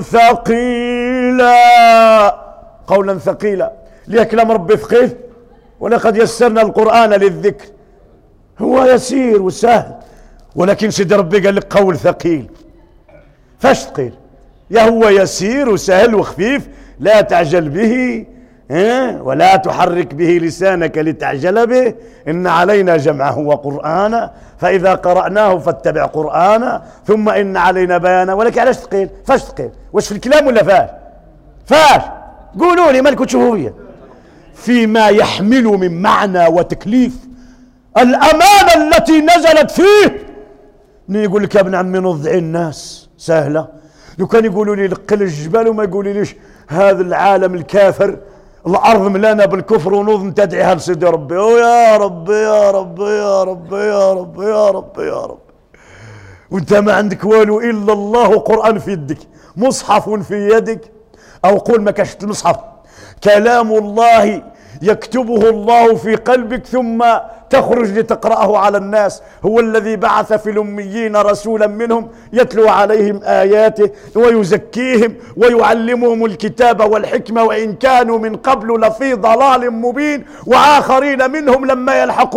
ثقيلا. قولا ثقيلا ليه كلام ربي ثقيل؟ ولقد يسرنا القرآن للذكر. هو يسير وسهل، ولكن سيد ربي قال لك قول ثقيل. فاش ثقيل؟ يا هو يسير وسهل وخفيف لا تعجل به ولا تحرك به لسانك لتعجل به. إن علينا جمعه وقرآنه فإذا قرأناه فاتبع قرآنه ثم إن علينا بيانه. ولكن علاش ثقيل؟ فاش ثقيل؟ واش في الكلام ولا فاش؟ قولوا لي مالكم تشوفوا فيا فيما يحمل من معنى وتكليف الأمانة التي نزلت فيه. يقول لك يا ابن عمي نضع الناس سهلة، لو كان يقولوا لي لقل الجبال وما يقولوا ليش هذا العالم الكافر الأرض ملانة بالكفر ونوض نتدعيها لسيدي ربي، يا ربي يا ربي يا ربي يا ربي يا ربي يا ربي، وانت ما عندك والو إلا الله وقرآن في يدك، مصحف في يدك، أو قول ما كشفت المصحف، كلام الله يكتبه الله في قلبك ثم تخرج لتقرأه على الناس. هو الذي بعث في الأميين رسولا منهم يتلو عليهم آياته ويزكيهم ويعلمهم الكتاب والحكمة وإن كانوا من قبل لفي ضلال مبين وآخرين منهم لما يلحقوا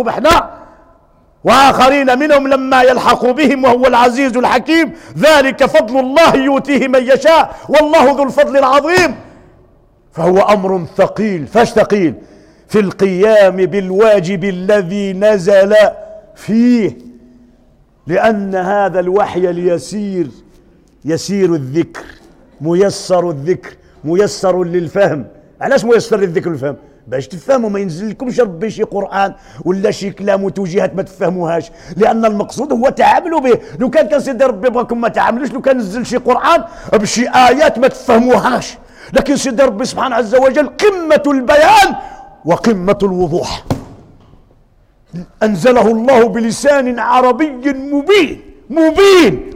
بهم وهو العزيز الحكيم. ذلك فضل الله يؤتيه من يشاء والله ذو الفضل العظيم. فهو أمر ثقيل، فاش ثقيل؟ في القيام بالواجب الذي نزل فيه، لأن هذا الوحي اليسير يسير الذكر، ميسر الذكر، ميسر للفهم. علاش ميسر للذكر والفهم؟ باش تفهموا، ما ينزل لكمش ربي شي قرآن ولا شي كلام وتوجيهات ما تفهموهاش، لأن المقصود هو تعاملوا به. لو كان سيدي ربي بغاكم ما تعاملوش، لو كان نزل شي قرآن بشي آيات ما تفهموهاش، لكن سيدي ربي سبحانه عز وجل قمة البيان وقمة الوضوح، أنزله الله بلسان عربي مبين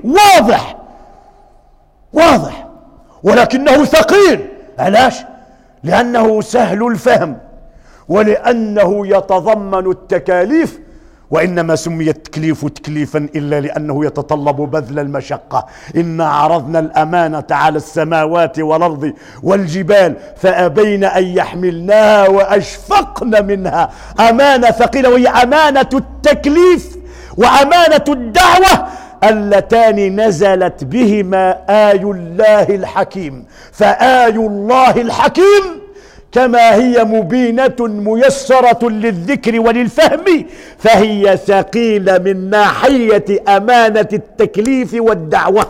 واضح، ولكنه ثقيل. علاش؟ لأنه سهل الفهم، ولأنه يتضمن التكاليف. وإنما سمي التكليف تكليفا إلا لأنه يتطلب بذل المشقة. إنا عرضنا الأمانة على السماوات والأرض والجبال فأبين أن يحملناها وأشفقن منها. أمانة ثقيلة، وهي أمانة التكليف وأمانة الدعوة اللتان نزلت بهما آي الله الحكيم. فآي الله الحكيم كما هي مبينة ميسرة للذكر وللفهم، فهي ثقيلة من ناحية أمانة التكليف والدعوة.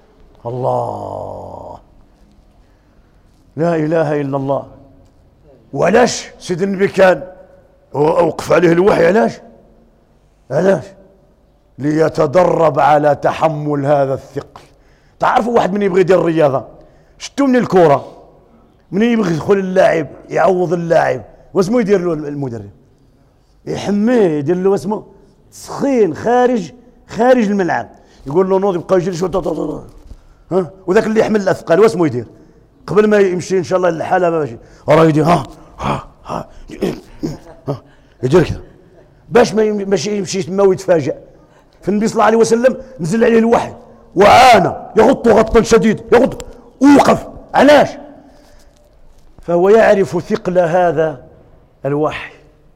الله، لا إله إلا الله. وعلاش سيد النبي كان أوقف عليه الوحي؟ علاش؟ ليتدرب على تحمل هذا الثقل. تعرفوا واحد من يبغي يدير الرياضة، شتوا من الكورة، من يبغي يدخل اللاعب يعوض اللاعب، واسمو يدير له المدرب؟ يحميه، يدير له اسمه تسخين خارج الملعب، يقول له نوض يبقى يجري شويه، ها، وذاك اللي يحمل الاثقال واسمو يدير قبل ما يمشي ان شاء الله للحاله ماشي راه يدير ها يدير كذا باش ماشي يمشي تما ويتفاجأ. فالنبي صلى الله عليه وسلم نزل عليه الوحي وعانى، يغط غطا شديد، يغط ويوقف. علاش؟ فهو يعرف ثقل هذا الوحي،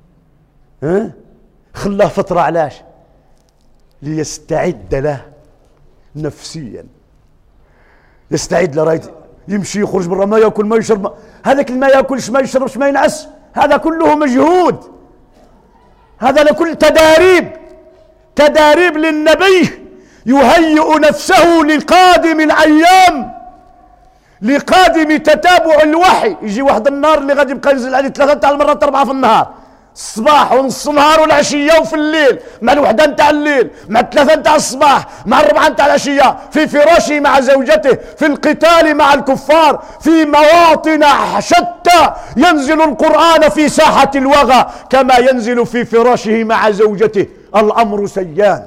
خلاه فترة. علاش؟ ليستعد له نفسيا، يستعد له. رايت يمشي يخرج برا، ما ياكل ما يشرب، هذاك ما ياكلش ما يشربش ما ينعس، هذا كله مجهود، هذا لكل تداريب للنبي يهيئ نفسه لقادم الأيام، لقادم تتابع الوحي. يجي واحد النهار اللي غادي يبقى ينزل عليه 3 تاع المرات 4 في النهار، الصباح ونص النهار والعشيه وفي الليل، مع الوحده نتاع الليل، مع 3 نتاع الصباح، مع 4 نتاع العشيه، في فراشه مع زوجته، في القتال مع الكفار، في مواطن شتى. ينزل القرآن في ساحة الوغى كما ينزل في فراشه مع زوجته. الأمر سيان.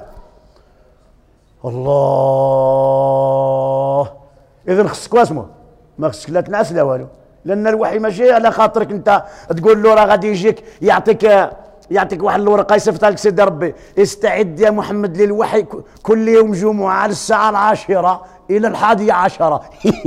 الله، إذن خصك واسمه ما خصك لا تنعس لا والو، لأن الوحي ماشي على خاطرك أنت تقول له راه غادي يجيك يعطيك واحد الورقة يصيفطها لك سيدي ربي، استعد يا محمد للوحي كل يوم جمعة على الساعة 10 إلى 11.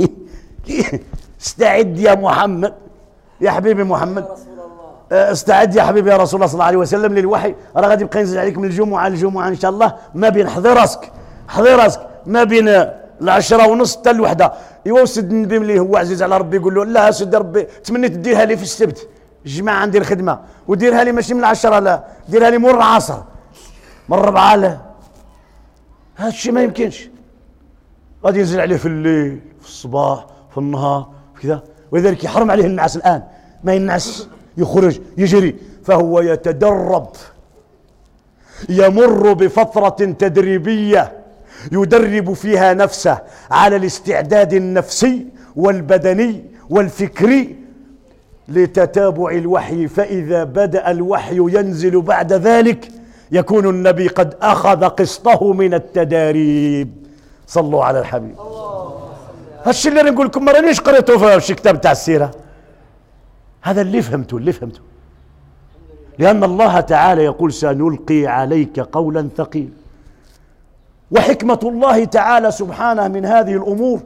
استعد يا محمد، يا حبيبي محمد، استعد يا حبيبي يا رسول الله صلى الله عليه وسلم للوحي، راه غادي يبقى ينزل عليك من الجمعة للجمعة إن شاء الله، ما بين حضر راسك ما بين 10:30 حتى 1. ايوا سيد النبي ملي هو عزيز على ربي يقول له لا سيدي ربي تمنيت ديرها لي في السبت، الجماعه ندير خدمه، وديرها لي ماشي من 10، لا ديرها لي مور العصر، من 4 ل هذا الشيء ما يمكنش. غادي ينزل عليه في الليل، في الصباح، في النهار كذا، ولذلك يحرم عليه النعاس الان، ما ينعس، يخرج يجري، فهو يتدرب يمر بفترة تدريبية يدرب فيها نفسه على الاستعداد النفسي والبدني والفكري لتتابع الوحي، فإذا بدأ الوحي ينزل بعد ذلك يكون النبي قد أخذ قسطه من التداريب. صلوا على الحبيب. هالشي اللي نقول لكم مرة ليش قريتوه في كتاب تاع السيرة، هذا اللي فهمته لأن الله تعالى يقول سنلقي عليك قولا ثقيلا. وحكمة الله تعالى سبحانه من هذه الأمور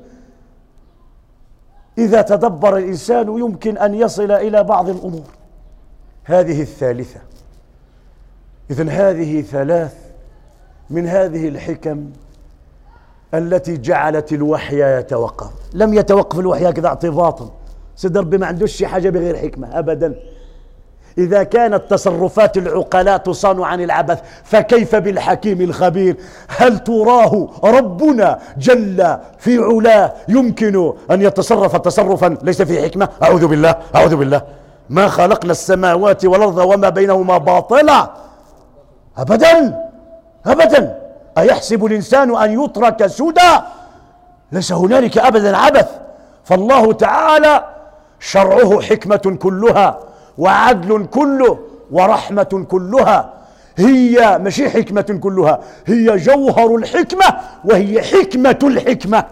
إذا تدبر الإنسان يمكن أن يصل إلى بعض الأمور. هذه الثالثة. إذن هذه ثلاث من هذه الحكم التي جعلت الوحي يتوقف. لم يتوقف الوحي هكذا اعتباطا، سيدربي ما عندوش شي حاجة بغير حكمة أبدا. إذا كانت تصرفات العقلاء تصان عن العبث فكيف بالحكيم الخبير؟ هل تراه ربنا جل في علاه يمكن أن يتصرف تصرفا ليس فيه حكمة؟ أعوذ بالله أعوذ بالله. ما خلقنا السماوات والأرض وما بينهما باطلا أبدا أبدا. أيحسب الإنسان أن يترك سدى؟ ليس هنالك أبدا عبث. فالله تعالى شرعه حكمة كلها وعدل كله ورحمة كلها. هي مش حكمة كلها، هي جوهر الحكمة وهي حكمة الحكمة،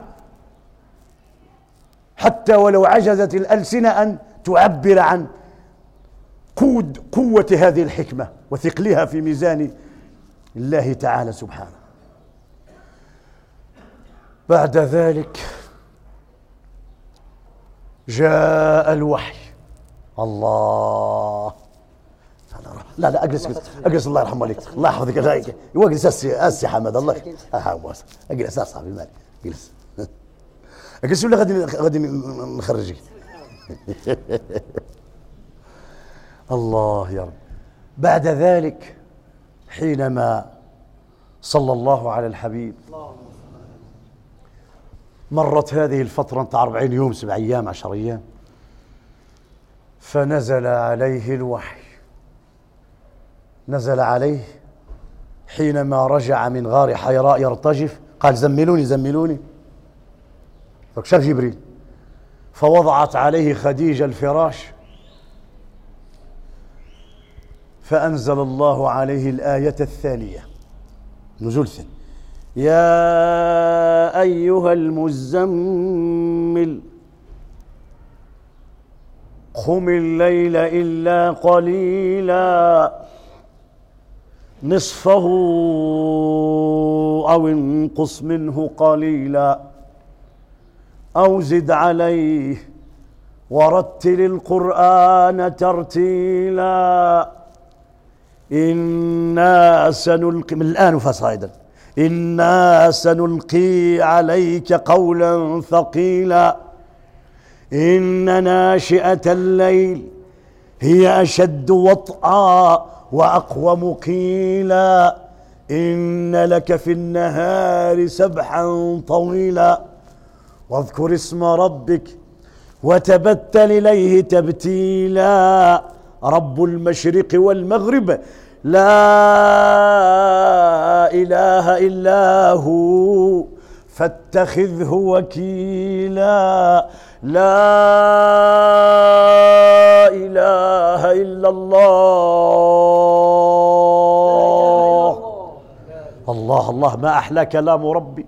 حتى ولو عجزت الألسنة أن تعبر عن قوة هذه الحكمة وثقلها في ميزان الله تعالى سبحانه. بعد ذلك جاء الوحي. الله لا لا اجلس الله يرحمه عليك، الله يحفظك. اجلس اسي حمد الله اجلس صاحبي مالي اجلس اجلس ولا غادي نخرجك. الله يا رب. بعد ذلك حينما صلى الله على الحبيب مرت هذه الفترة 40 يوم 7 أيام 10 أيام، فنزل عليه الوحي. نزل عليه حينما رجع من غار حيراء يرتجف، قال زملوني زملوني، فشاف جبريل فوضعت عليه خديجة الفراش، فأنزل الله عليه الآية الثانية نزول ثاني: يا أيها المزمل قم الليل إلا قليلا نصفه أو انقص منه قليلا أو زد عليه ورتل القرآن ترتيلا إنا سنلقي، من الآن فصاعدا، إنا سنلقي عليك قولا ثقيلا إن ناشئة الليل هي أشد وطئا وأقوم قيلا إن لك في النهار سبحا طويلا واذكر اسم ربك وتبتل إليه تبتيلا رب المشرق والمغرب لا إله إلا هو فاتخذه وكيلا لا إله إلا الله. الله الله ما أحلى كلام ربي.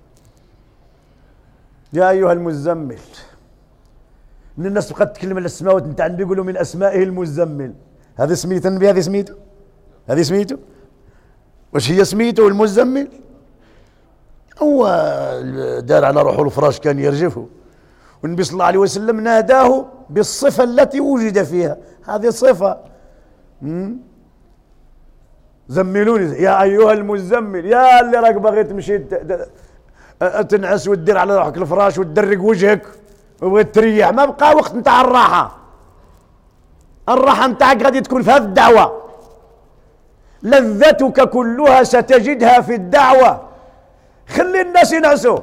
يا أيها المزمل، من الناس قد تكلم الأسماء وانت عم بيقولوا من أسمائه المزمل. هذا سميته النبي، هذه سميته، هذه سميته، وش هي سميته المزمل؟ هو دار على روحه الفراش كان يرجفه، والنبي صلى الله عليه وسلم ناداه بالصفة التي وجد فيها، هذه صفة. زملوني يا أيها المزمل، يا اللي راك باغي تمشي تنعس وتدير على روحك الفراش وتدرق وجهك وبغيت تريح، ما بقى وقت نتاع الراحة. الراحة نتاعك غادي تكون في هذه الدعوة، لذتك كلها ستجدها في الدعوة. خلي الناس ينعسوا.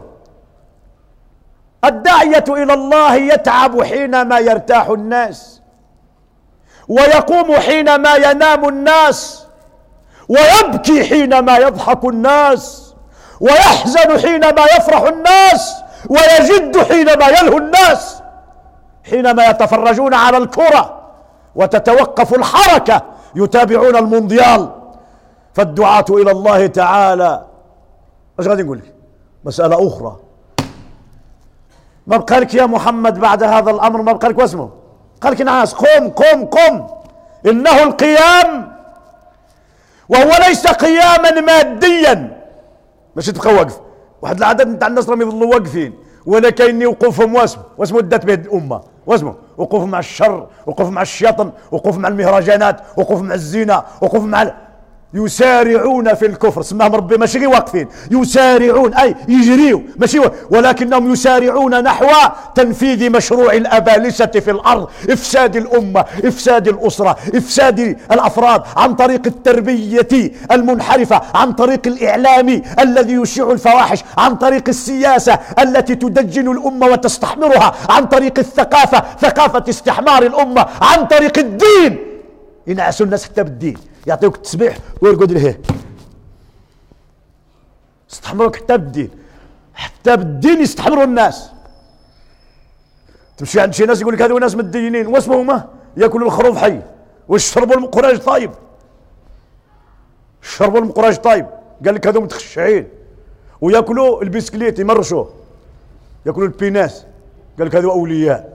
الداعية إلى الله يتعب حينما يرتاح الناس، ويقوم حينما ينام الناس، ويبكي حينما يضحك الناس، ويحزن حينما يفرح الناس، ويجد حينما يلهو الناس، حينما يتفرجون على الكرة وتتوقف الحركة يتابعون المونديال. فالدعاة إلى الله تعالى ايش غادي نقول لك؟ مسألة أخرى. ما بقى لك يا محمد بعد هذا الأمر، ما بقى لك واسمه، قال لك نعاس، قم قم قم. إنه القيام، وهو ليس قياما ماديا، ماشي تبقى واقف. واحد العدد نتاع الناس راهم يظلوا واقفين، ولا كاين وقوفهم واسمه دات به الأمة، واسمه وقوف مع الشر، وقوف مع الشيطان، وقوف مع المهرجانات، وقوف مع الزنا، وقوف مع يسارعون في الكفر. سماهم ربي ماشي غير واقفين، يسارعون أي يجريوا، ماشي ولكنهم يسارعون نحو تنفيذ مشروع الأبالسة في الأرض، إفساد الأمة، إفساد الأسرة، إفساد الأفراد عن طريق التربية المنحرفة، عن طريق الإعلام الذي يشيع الفواحش، عن طريق السياسة التي تدجن الأمة وتستحمرها، عن طريق الثقافة، ثقافة استحمار الأمة، عن طريق الدين. ينعسوا الناس حتى بالدين، يعطيوك التسبيح ويرقد له، يستحمروك حتى بالدين، حتى بالدين يستحمروا الناس. تمشي عند شي ناس يقول لك هذو ناس متدينين، واسمهم ياكلوا الخروف حي ويشربوا المقراج طايب، شربوا المقراج طايب، قال لك هذو متخشعين، وياكلوا البسكليت يمرشوه، ياكلوا البيناس، قال لك هذو اولياء.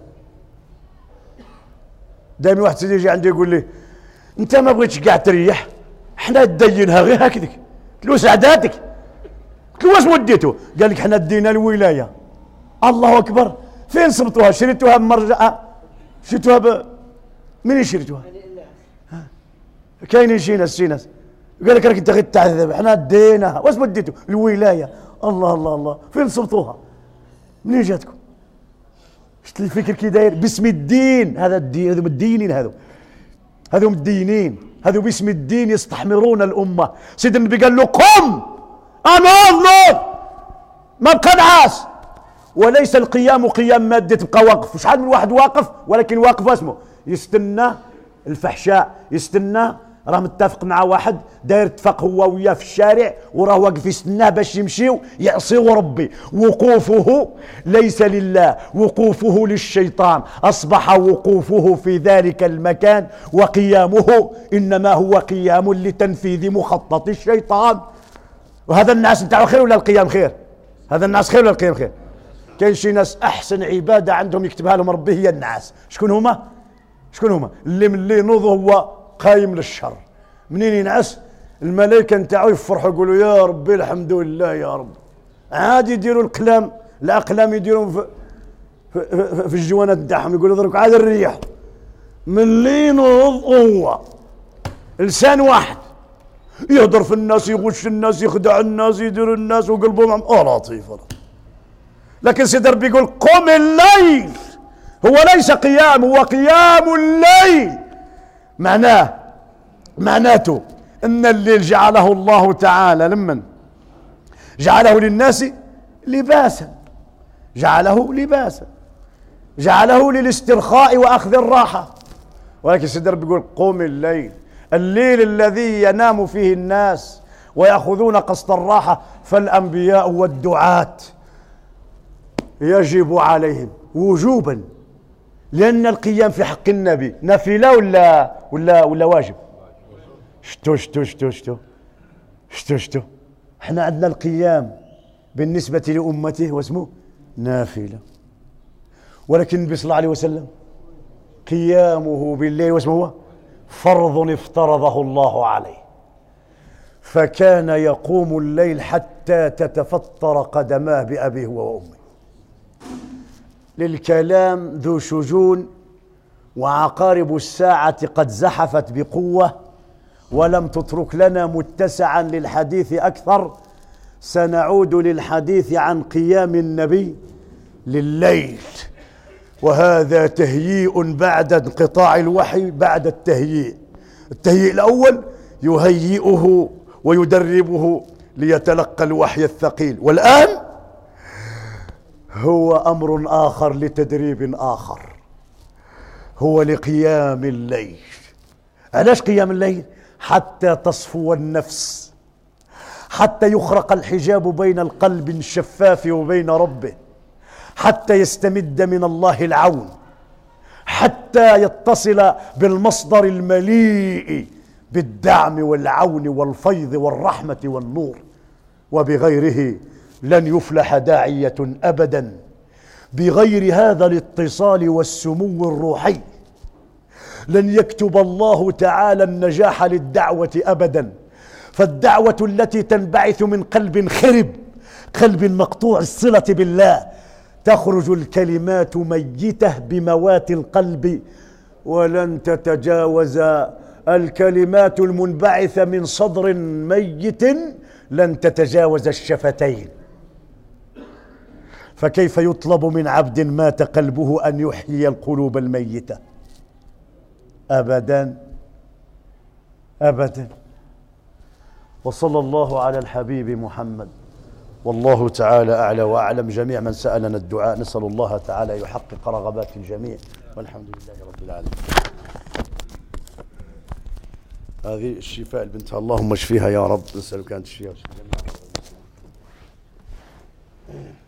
دائما واحد سيدي يجي عندي يقول لي انت ما بغيتش كاع تريح، حنا دينها غير هكذاك. قلت له سعداتك، قلت له واش وديتو؟ قال لك حنا دينا الولايه. الله اكبر، فين صبتوها؟ شريتوها بمرجع، شريتوها منين شريتوها؟ كاينين شي ناس قال لك راك انت غير تعذب، حنا ديناها. واش وديتو؟ الولايه. الله الله الله، فين صبتوها؟ منين جاتكم؟ شفت الفكر كي داير باسم الدين. هذا الدين، هذو مدينين، هذو مدينين، هذو باسم الدين يستحمرون الأمة. سيد النبي قال له قم، أنا أنظر، ما بقى نعاس. وليس القيام قيام مادي تبقى واقف، شحال من واحد واقف ولكن واقف اسمه يستنى الفحشاء، يستنى، راه متفق مع واحد داير اتفاق هو وياه في الشارع، وراه واقف يستناه باش يمشيو يعصيو ربي. وقوفه ليس لله، وقوفه للشيطان. اصبح وقوفه في ذلك المكان وقيامه انما هو قيام لتنفيذ مخطط الشيطان. وهذا الناس نتاعو خير ولا القيام خير؟ هذا الناس خير ولا القيام خير؟ كاين شي ناس احسن عباده عندهم يكتبها لهم ربي هي النعاس. شكون هما؟ اللي ملي نوضوا هو قايم للشر. منين ينعس الملائكه نتاعو يفرحوا يقولوا يا ربي الحمد لله يا رب. عاد يديروا الاقلام يديروا في الجوانات نتاعهم، يقولوا درك عاد الريح. ملي نوض هو لسان واحد يهضر في الناس، يغش الناس، يخدع الناس، يدير الناس وقلبهم لطيف. لكن سيدي ربي يقول قم الليل، هو ليس قيام، هو قيام الليل. معناته ان الليل جعله الله تعالى لمن جعله للناس لباسا، جعله للاسترخاء واخذ الراحه. ولكن سيدي ربي يقول قم الليل الذي ينام فيه الناس ويأخذون قسط الراحة. فالأنبياء والدعاة يجب عليهم وجوبا، لأن القيام في حق النبي نافلة ولا واجب. شتو احنا عندنا القيام بالنسبة لأمته واسمه نافلة، ولكن النبي صلى الله عليه وسلم قيامه بالليل واسمه هو فرض افترضه الله عليه، فكان يقوم الليل حتى تتفطر قدماه بأبيه وأمه. للكلام ذو شجون، وعقارب الساعة قد زحفت بقوة، ولم تترك لنا متسعا للحديث أكثر. سنعود للحديث عن قيام النبي لليل، وهذا تهيئ بعد انقطاع الوحي. بعد التهيئ الأول يهيئه ويدربه ليتلقى الوحي الثقيل، والآن هو أمر آخر لتدريب آخر، هو لقيام الليل. علاش قيام الليل؟ حتى تصفو النفس، حتى يخرق الحجاب بين القلب الشفاف وبين ربه، حتى يستمد من الله العون، حتى يتصل بالمصدر المليء بالدعم والعون والفيض والرحمة والنور. وبغيره لن يفلح داعية أبدا. بغير هذا الاتصال والسمو الروحي لن يكتب الله تعالى النجاح للدعوة أبدا. فالدعوة التي تنبعث من قلب خرب، قلب مقطوع الصلة بالله، تخرج الكلمات ميتة بموات القلب، ولن تتجاوز الكلمات المنبعثة من صدر ميت، لن تتجاوز الشفتين. فكيف يطلب من عبد مات قلبه أن يحيي القلوب الميتة؟ أبدا أبدا. وصلى الله على الحبيب محمد، والله تعالى أعلى وأعلم. جميع من سألنا الدعاء نسأل الله تعالى يحقق رغبات الجميع، والحمد لله رب العالمين. هذه الشفاء لبنتها، اللهم اشفيها يا رب، نسألك أن تشفيها.